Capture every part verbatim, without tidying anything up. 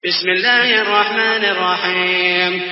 بسم الله الرحمن الرحيم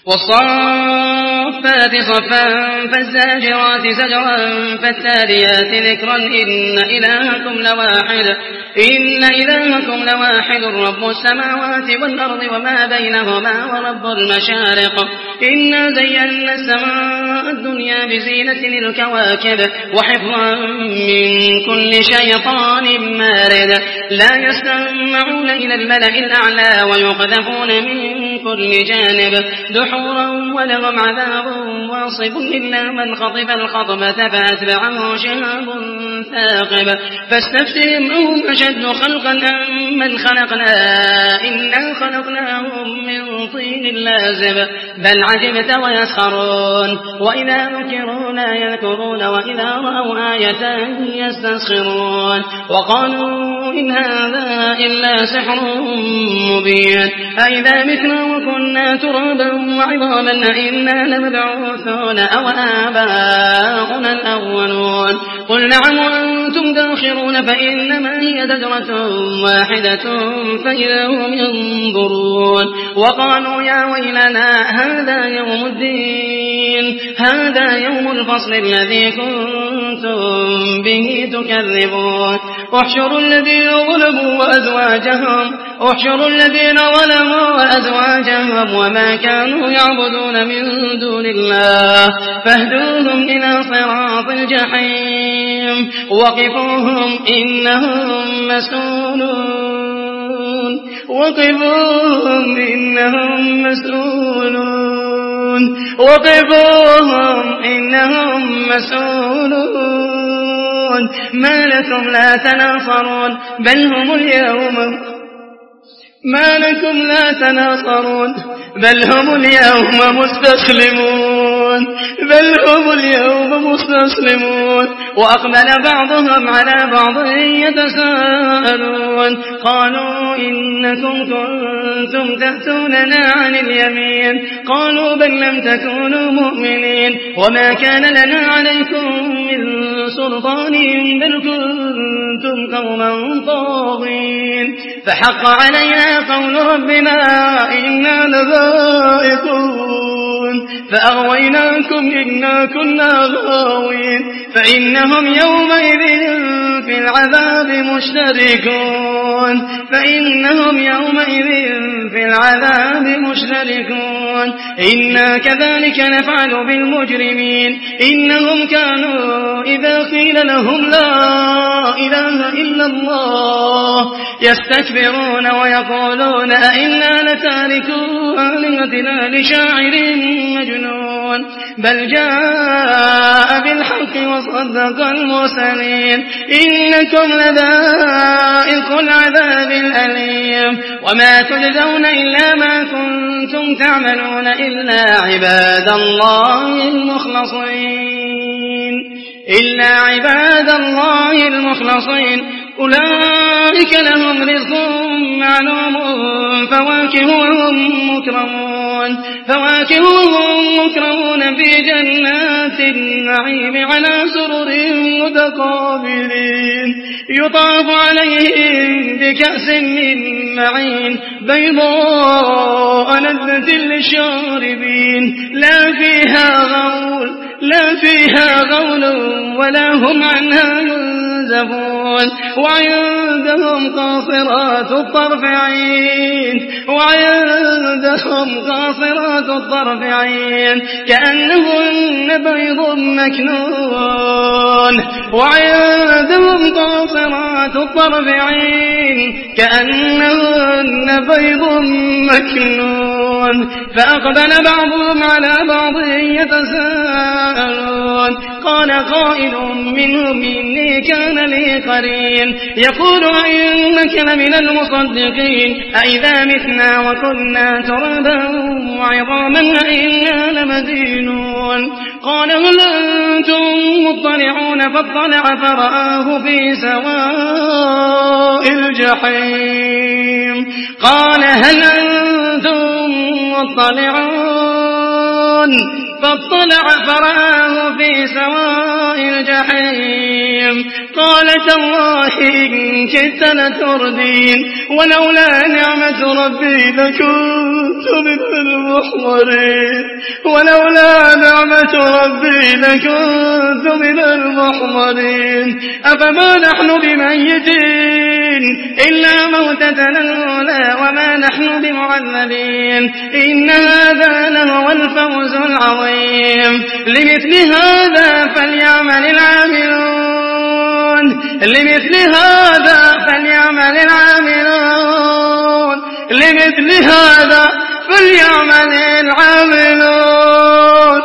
والصفات صفا فالزاجرات زجرا فالتاليات ذكرا إن إلهكم لواحد إن إلهكم لواحد رب السماوات والأرض وما بينهما ورب المشارق إنا زينا السماء الدنيا بزينة الكواكب وحفظا من كل شيطان مارد لا يستمعون إلى الملأ الأعلى ويقذفون من كل جانب دحورا ولهم عذاب واصب إلا من خطف الخطبة فأتبعه شهاب ثاقب فاستفتهم أهم أشد خلقا أم من خلقنا إنا خلقناهم من طين لازب بل عجبت ويسخرون وإذا ذكروا لا يذكرون وإذا رأوا آية يستسخرون وقالوا إن هذا إلا سحر مبين أئذا متنا وكنا ترابا وعظاما إنا لمبعوثون أو آباؤنا الأولون قل نعم وأنتم داخرون فإنما هي زجرة واحدة فإذا هم ينظرون وقالوا يا ويلنا هذا يوم الدين هذا يوم الفصل الذي كنتم به تكذبون احشروا الذين ظلموا وأزواجهم احشروا الذين ظلموا وأزواجهم وما كانوا يعبدون من دون الله فاهدوهم إلى صراط الجحيم وقفوهم إنهم مسؤولون وقفوهم إنهم مسؤولون وقفوهم إنهم مسؤولون ما لكم لا تناصرون بل هم اليوم ما لكم لا تناصرون بل هم اليوم مستسلمون بل هم اليوم مستسلمون وأقبل بعضهم على بعض يتساءلون قالوا إنكم كنتم تأتوننا عن اليمين قالوا بل لم تكونوا مؤمنين وما كان لنا عليكم من سلطان بل كنتم قوما طاغين فحق علينا قول ربنا إنا لذائقون فأغويناكم إنا كنا غاوين فإنهم يومئذ في العذاب مشتركون فإنهم يومئذ في العذاب مشتركون إنا كذلك نفعل بالمجرمين إنهم كانوا إذا قيل لهم لا إله إلا الله يستكبرون ويقولون أئنا لتاركو آلهتنا لشاعر مجنون بل جاء بالحق وصدق المرسلين إنكم لذائق العذاب الأليم وما تجزون إلا ما كنتم تعملون إلا عباد الله المخلصين إلا عباد الله المخلصين أولئك لهم رزق معلوم فواكه وهم مكرمون فواكه وهم مكرمون في جنات النعيم على سرر متقابلين يطاف عليهم بكأس من معين بيضاء لذة للشاربين لا فيها غول لا فيها غول ولا هم عنها ينزفون وعندهم قاصرات الطرف عين وعندهم قاصرات الطرف عين كأنهن بيض مكنون وعندهم قاصرات الطرف عين كأنهن بيض مكنون فأقبل بعضهم على بعض يتساءلون قال قائل منهم إني كان لي قرين يقول إنك لمن المصدقين أئذا متنا وكنا ترابا وعظاما أئنا لمدينون قال هل أنتم مطلعون فاطلع فرآه في سواء الجحيم قال هل أنتم مطلعون فاطلع فرآه في سواء الجحيم قال تالله إن كدت لتردين ولولا نعمة ربي لكنت من المحضرين ولولا نعمة ربي لكنت من المحضرين أفما نحن بميتين إلا موتتنا الأولى وما نحن بمعذبين إن هذا لهو الفوز العظيم لمثل هذا فليعمل العاملون لمثل هذا فليعمل العاملون لمثل هذا فليعمل العاملون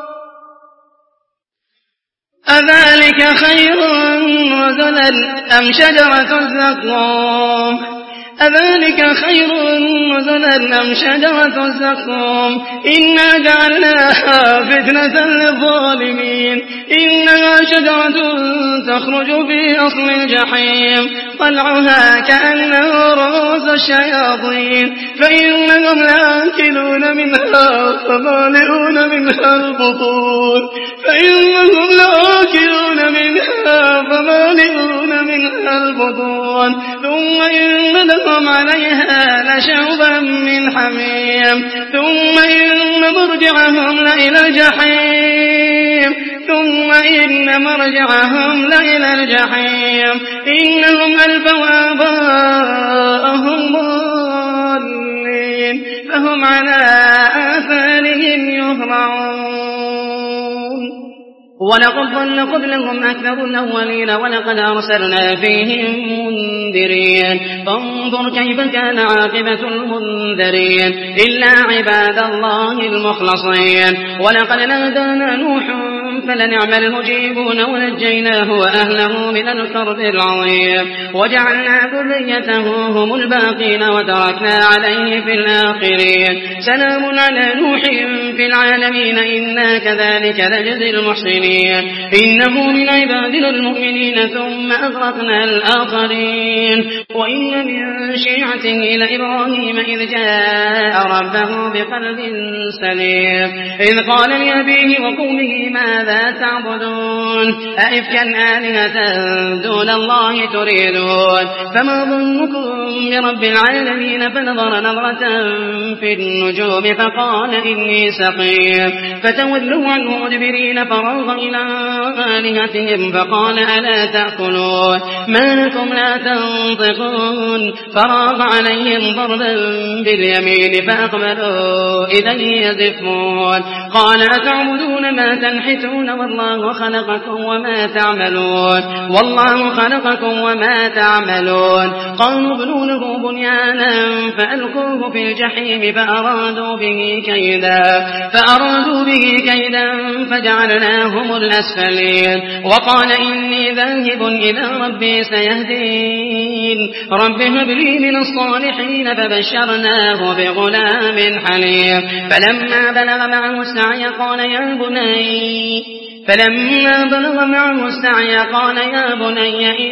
أذلك خير نزلا أم شجرة الزقوم أذلك خير نزلا أم شجرة الزقوم إنا جعلناها فتنة للظالمين إنها شجرة تخرج في أصل الجحيم طلعها كأنه رؤوس الشياطين فإنهم لآكلون منها فمالئون منها البطون فإنهم لآكلون منها فمالئون منها البطون ثم إن لهم عليها لشوبا من حميم ثم إن مرجعهم لإلى الجحيم ثم إن مرجعهم لإلى الجحيم إنهم ألفوا آباءهم ضالين فهم على آثارهم يهرعون ولقد ضل قبلهم أكثر الأولين ولقد أرسلنا فيهم منذرين فانظر كيف كان عاقبة المنذرين إلا عباد الله المخلصين ولقد نادانا نوح فلنعم المجيبون ونجيناه وأهله من الكرب العظيم وجعلنا ذريته هم الباقين وتركنا عليه في الآخرين سلام على نوح في العالمين إنا كذلك نجزي المحسنين إنه من عبادنا المؤمنين ثم أغرقنا الآخرين وإن من شيعته لإبراهيم إذ جاء ربه بقلب سليم إذ قال لأبيه وقومه ماذا تعبدون أئفكا آلهة دون الله تريدون فما ظنكم برب العالمين فنظر نظرة في النجوم فقال إني سقيم فتولوا عنه مدبرين فراغ إلى آلهتهم فقال ألا تأكلون ما لكم لا تنطقون فراغ عليهم ضربا باليمين فأقبلوا إليه يزفون قال أتعبدون ما تنحتون والله خلقكم وما تعملون والله خلقكم وما تعملون قالوا ابنوا له بنيانا فألقوه في الجحيم فأرادوا به كيدا فأرادوا به كيدا فجعلناهم الأسفلين وقال إني ذاهب إلى ربي سيهدين رب هب لي من الصالحين فبشرناه بغلام حليم فلما بلغ معه السعي قال يا بني فلما بلغ معه السعي قال يا بني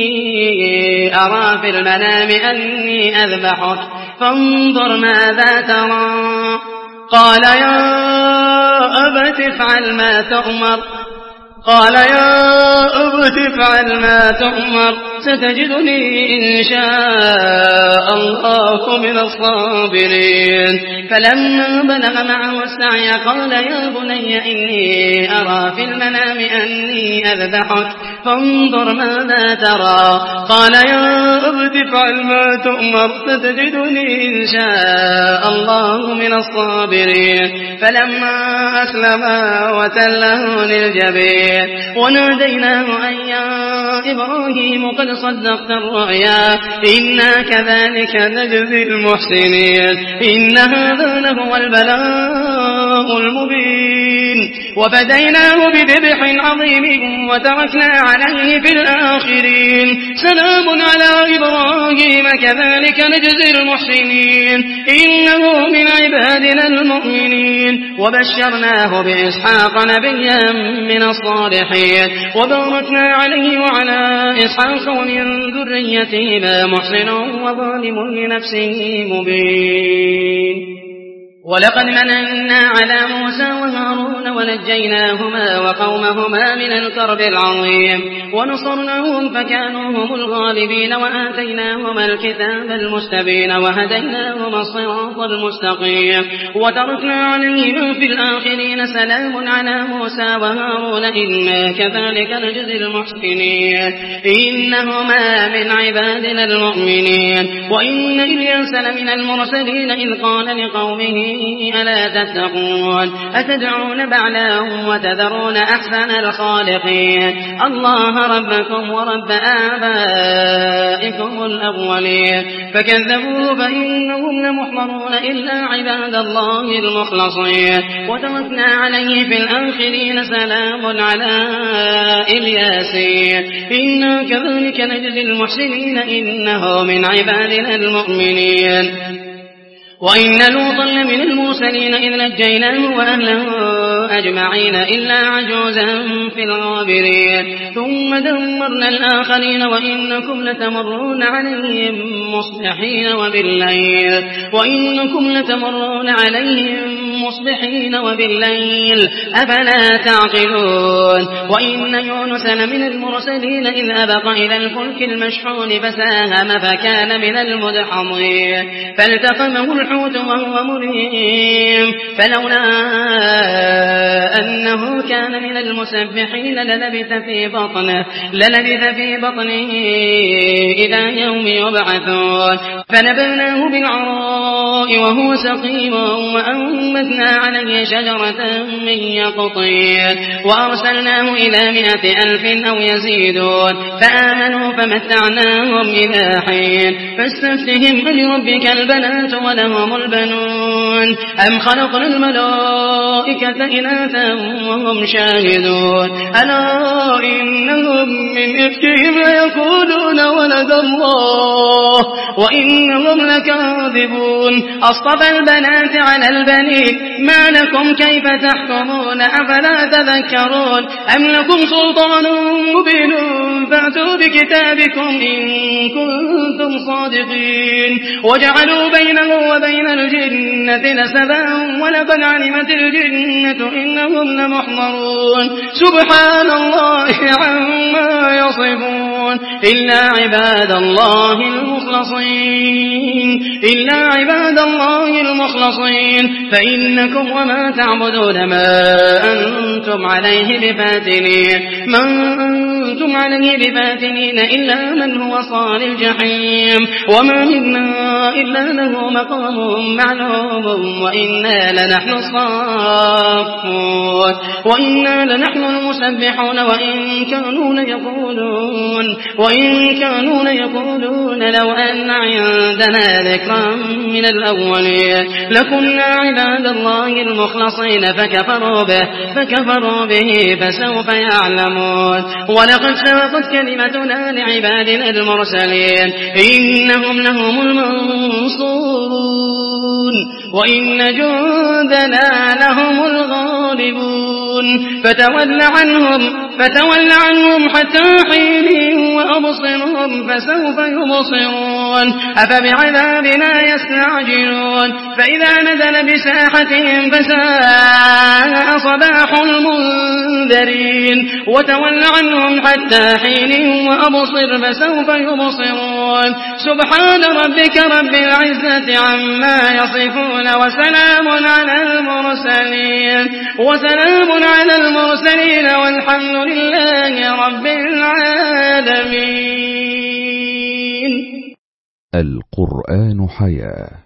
إني أرى في المنام أني أذبحك فانظر ماذا ترى قال يا أبت افعل ما تؤمر قال يا أبت افعل ما تؤمر ستجدني إن شاء الله من الصابرين فلما بلغ معه السعي قال يا بني إني أرى في المنام أني أذبحك فانظر ماذا ترى قال يا أبت افعل ما تؤمر ستجدني إن شاء الله من الصابرين فلما أسلما وتله للجبين وناديناه أن يا إبراهيم قد صدقت الرؤيا إنا كذلك نجزي المحسنين إن هذا لهو البلاء المبين وفديناه بذبح عظيم وتركنا عليه في الآخرين سلام على إبراهيم كذلك نجزي المحسنين إنه من عبادنا المؤمنين وبشرناه بإسحاق نبيا من الصالحين وباركنا عليه وعلى إسحاق ومن ذريتهما محسن وظالم لنفسه مبين ولقد مننا على موسى وهارون ونجيناهما وقومهما من الكرب العظيم ونصرناهم فكانوا هم الغالبين وآتيناهما الكتاب المستبين وهديناهما الصراط المستقيم وتركنا عليهما في الآخرين سلام على موسى وهارون إنا كذلك نجزي المحسنين إنهما من عبادنا المؤمنين وإن إلياس لمن المرسلين إذ قال لقومه ألا تتقون أتدعون بعلا وتذرون أحسن الخالقين الله ربكم ورب آبائكم الأولين فكذبوه فإنهم لمحضرون إلا عباد الله المخلصين وتركنا عليه في الآخرين سلام على إلياسين إنا كذلك نجزي المحسنين إنه من عبادنا المؤمنين وإن لوطا لمن المرسلين إذ نجيناه وأهله أجمعين إلا عجوزا في الغابرين ثم دمرنا الآخرين وإنكم لتمرون عليهم مصبحين وبالليل وإنكم لتمرون عليهم مصبحين وبالليل أفلا تعقلون وإن يونس لمن المرسلين إذ أبق إلى الفلك المشحون فساهم فكان من المدحضين فالتقمه الحوت وهو مليم فلولا أنه كان من المسبحين للبث في بطنه للبث في بطنه إلى يوم يبعثون فنبذناه بالعراء وهو سقيم وأنبتنا عليه شجرة من يقطين وأرسلناه إلى مائة ألف أو يزيدون فآمنوا فمتعناهم إلى حين فاستفتهم لربك البنات ولهم البنون أم خلقنا الملائكة إناثا وهم شاهدون ألا إنهم من إفكهم ليقولون ولد الله وإنهم لكاذبون أصطفى البنات على البنين ما لكم كيف تحكمون أفلا تذكرون أم لكم سلطان مبين فأتوا بكتابكم إن كنتم صادقين وجعلوا بينه وبين الجنة نسبا ولقد علمت الجنة إنهم لمحضرون سبحان الله عما يصفون إلا عباد الله المخلصين إلا عباد الله المخلصين فإنكم وما تعبدون ما أنتم عليه بفاتنين ما أنتم عليه بفاتنين إلا من هو صال الجحيم وما منا إلا له مقام معلوم وإنا لنحن الصافون وإنا لنحن المسبحون وإن كانوا ليقولون وإن كانوا ليقولون لو أن عندنا ذكرا من الأولين لكنا عباد الله المخلصين فكفروا به فكفروا به فسوف يعلمون ولقد سبقت كلمتنا لعبادنا المرسلين إنهم لهم المنصورون وإن جندنا لهم الغالبون فتول عنهم فتول عنهم حتى حين وأبصرهم فسوف يبصرون أفبعذابنا يستعجلون فإذا نزل بساحتهم فساء صباح المنذرين وتول عنهم حتى حين وأبصر فسوف يبصرون سبحان ربك رب العزة عما يصفون وسلام على المرسلين وسلام على المرسلين والحمد لله رب العالمين. القرآن حياة.